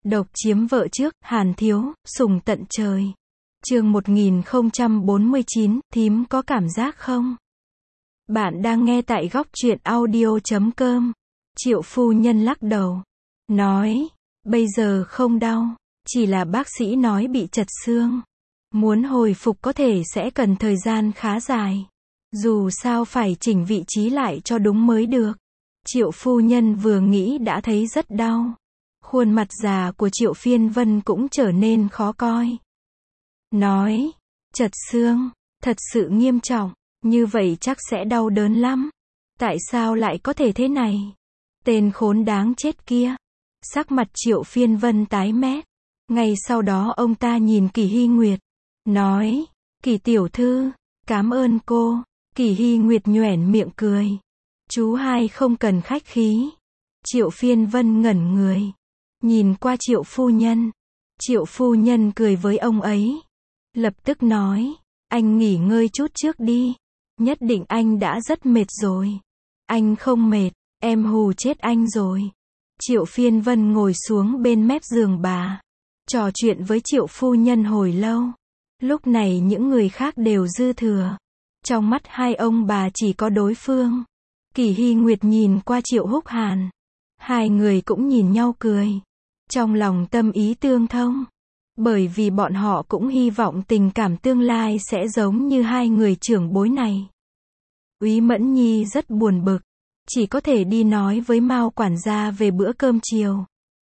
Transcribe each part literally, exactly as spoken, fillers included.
Độc chiếm vợ trước, Hàn Thiếu, sủng tận trời. Chương một nghìn không trăm bốn mươi chín, thím có cảm giác không? Bạn đang nghe tại góc truyện audio chấm com. Triệu phu nhân lắc đầu. Nói, bây giờ không đau, chỉ là bác sĩ nói bị chật xương. Muốn hồi phục có thể sẽ cần thời gian khá dài. Dù sao phải chỉnh vị trí lại cho đúng mới được. Triệu phu nhân vừa nghĩ đã thấy rất đau. Khuôn mặt già của Triệu Phiên Vân cũng trở nên khó coi. Nói, chật xương, thật sự nghiêm trọng, như vậy chắc sẽ đau đớn lắm. Tại sao lại có thể thế này? Tên khốn đáng chết kia. Sắc mặt Triệu Phiên Vân tái mét. Ngay sau đó ông ta nhìn Kỳ Hy Nguyệt. Nói, Kỳ tiểu thư, cảm ơn cô. Kỳ Hy Nguyệt nhoẻn miệng cười. Chú hai không cần khách khí. Triệu Phiên Vân ngẩn người. Nhìn qua Triệu phu nhân. Triệu phu nhân cười với ông ấy. Lập tức nói, anh nghỉ ngơi chút trước đi. Nhất định anh đã rất mệt rồi. Anh không mệt, em hù chết anh rồi. Triệu Phiên Vân ngồi xuống bên mép giường bà. Trò chuyện với Triệu phu nhân hồi lâu. Lúc này những người khác đều dư thừa. Trong mắt hai ông bà chỉ có đối phương. Kỳ Hy Nguyệt nhìn qua Triệu Húc Hàn. Hai người cũng nhìn nhau cười. Trong lòng tâm ý tương thông. Bởi vì bọn họ cũng hy vọng tình cảm tương lai sẽ giống như hai người trưởng bối này. Úy Mẫn Nhi rất buồn bực. Chỉ có thể đi nói với Mao quản gia về bữa cơm chiều.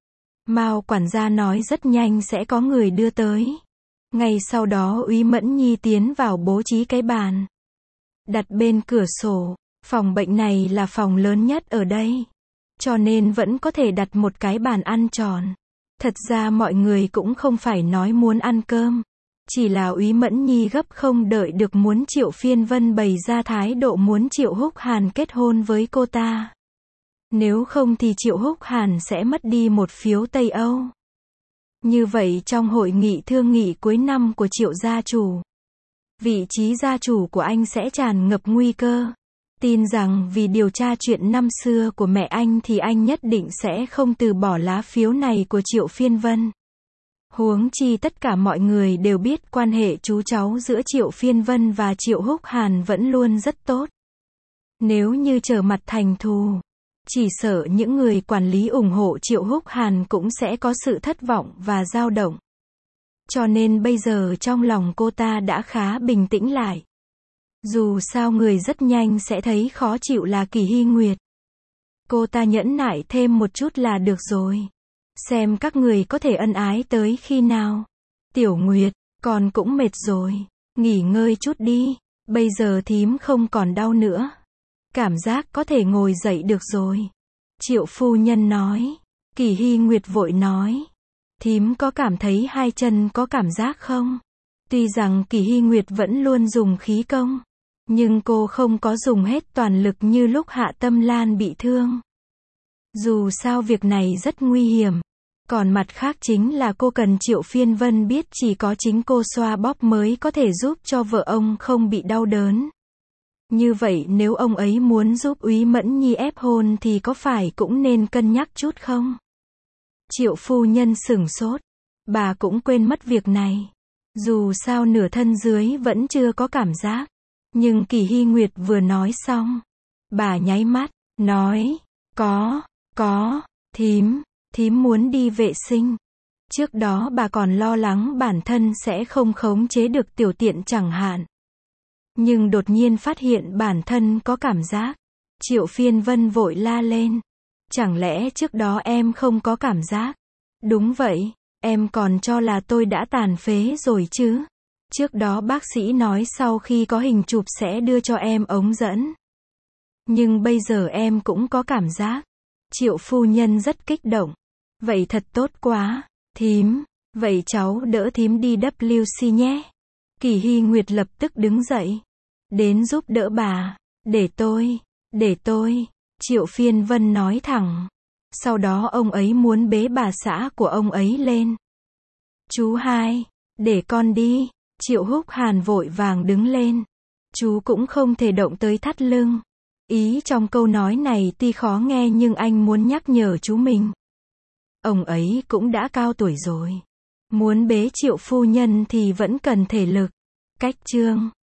Mao quản gia nói rất nhanh sẽ có người đưa tới. Ngay sau đó Úy Mẫn Nhi tiến vào bố trí cái bàn. Đặt bên cửa sổ. Phòng bệnh này là phòng lớn nhất ở đây. Cho nên vẫn có thể đặt một cái bàn ăn tròn. Thật ra mọi người cũng không phải nói muốn ăn cơm. Chỉ là Úy Mẫn Nhi gấp không đợi được muốn Triệu Phiên Vân bày ra thái độ muốn Triệu Húc Hàn kết hôn với cô ta. Nếu không thì Triệu Húc Hàn sẽ mất đi một phiếu Tây Âu. Như vậy trong hội nghị thương nghị cuối năm của Triệu gia chủ, vị trí gia chủ của anh sẽ tràn ngập nguy cơ. Tin rằng vì điều tra chuyện năm xưa của mẹ anh thì anh nhất định sẽ không từ bỏ lá phiếu này của Triệu Phiên Vân. Huống chi tất cả mọi người đều biết quan hệ chú cháu giữa Triệu Phiên Vân và Triệu Húc Hàn vẫn luôn rất tốt. Nếu như trở mặt thành thù, chỉ sợ những người quản lý ủng hộ Triệu Húc Hàn cũng sẽ có sự thất vọng và dao động. Cho nên bây giờ trong lòng cô ta đã khá bình tĩnh lại. Dù sao người rất nhanh sẽ thấy khó chịu là Kỳ Hy Nguyệt. Cô ta nhẫn nại thêm một chút là được rồi. Xem các người có thể ân ái tới khi nào. Tiểu Nguyệt, con cũng mệt rồi. Nghỉ ngơi chút đi. Bây giờ thím không còn đau nữa. Cảm giác có thể ngồi dậy được rồi. Triệu phu nhân nói. Kỳ Hy Nguyệt vội nói. Thím có cảm thấy hai chân có cảm giác không? Tuy rằng Kỳ Hy Nguyệt vẫn luôn dùng khí công. Nhưng cô không có dùng hết toàn lực như lúc Hạ Tâm Lan bị thương. Dù sao việc này rất nguy hiểm. Còn mặt khác chính là cô cần Triệu Phiên Vân biết chỉ có chính cô xoa bóp mới có thể giúp cho vợ ông không bị đau đớn. Như vậy nếu ông ấy muốn giúp Úy Mẫn Nhi ép hôn thì có phải cũng nên cân nhắc chút không? Triệu phu nhân sửng sốt. Bà cũng quên mất việc này. Dù sao nửa thân dưới vẫn chưa có cảm giác. Nhưng Kỳ Hy Nguyệt vừa nói xong. Bà nháy mắt, nói, có, có, thím, thím muốn đi vệ sinh. Trước đó bà còn lo lắng bản thân sẽ không khống chế được tiểu tiện chẳng hạn. Nhưng đột nhiên phát hiện bản thân có cảm giác. Triệu Phiên Vân vội la lên. Chẳng lẽ trước đó em không có cảm giác? Đúng vậy, em còn cho là tôi đã tàn phế rồi chứ. Trước đó bác sĩ nói sau khi có hình chụp sẽ đưa cho em ống dẫn. Nhưng bây giờ em cũng có cảm giác. Triệu phu nhân rất kích động. Vậy thật tốt quá, thím. Vậy cháu đỡ thím đi vê kép xê nhé. Kỳ Hy Nguyệt lập tức đứng dậy. Đến giúp đỡ bà. Để tôi, để tôi. Triệu Phiên Vân nói thẳng. Sau đó ông ấy muốn bế bà xã của ông ấy lên. Chú hai, để con đi. Triệu Húc Hàn vội vàng đứng lên. Chú cũng không thể động tới thắt lưng. Ý trong câu nói này tuy khó nghe nhưng anh muốn nhắc nhở chú mình. Ông ấy cũng đã cao tuổi rồi. Muốn bế Triệu phu nhân thì vẫn cần thể lực. Cách chương